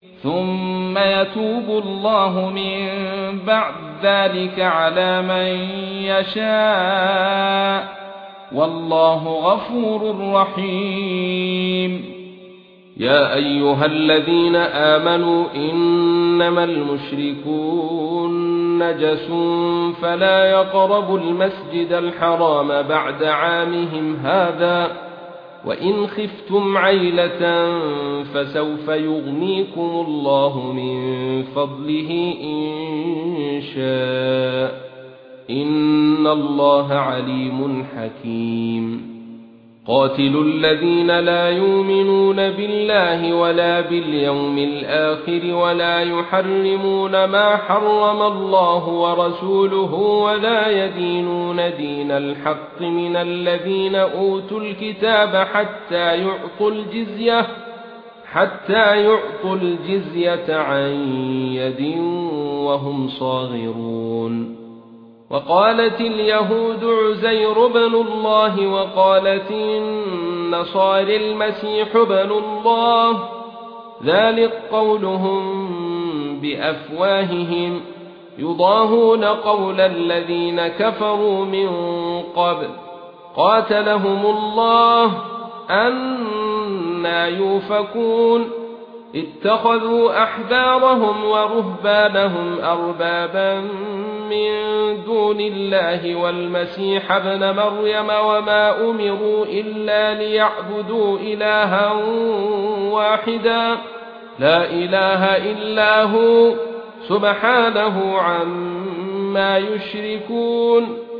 ثم يتوب الله من بعد ذلك على من يشاء والله غفور رحيم. يا ايها الذين آمنوا انما المشركون نجس فلا يقربوا المسجد الحرام بعد عامهم هذا وإن خفتم عيلة فسوف يغنيكم الله من فضله إن شاء إن الله عليم حكيم. قاتلوا الذين لا يؤمنون بالله ولا باليوم الآخر ولا يحرمون ما حرم الله ورسوله ولا يدينون دين الحق من الذين أوتوا الكتاب حتى يعطوا الجزية عن يد وهم صاغرون. وقالت اليهود عزير بن الله وقالت النصارى المسيح بن الله ذلك قولهم بأفواههم يضاهون قول الذين كفروا من قبل قاتلهم الله أنى يؤفكون. اتخذوا أحبارهم ورهبانهم أربابا من دون الله والمسيح ابن مريم وما أمروا إلا ليعبدوا إلها واحدا لا إله إلا هو سبحانه عما يشركون.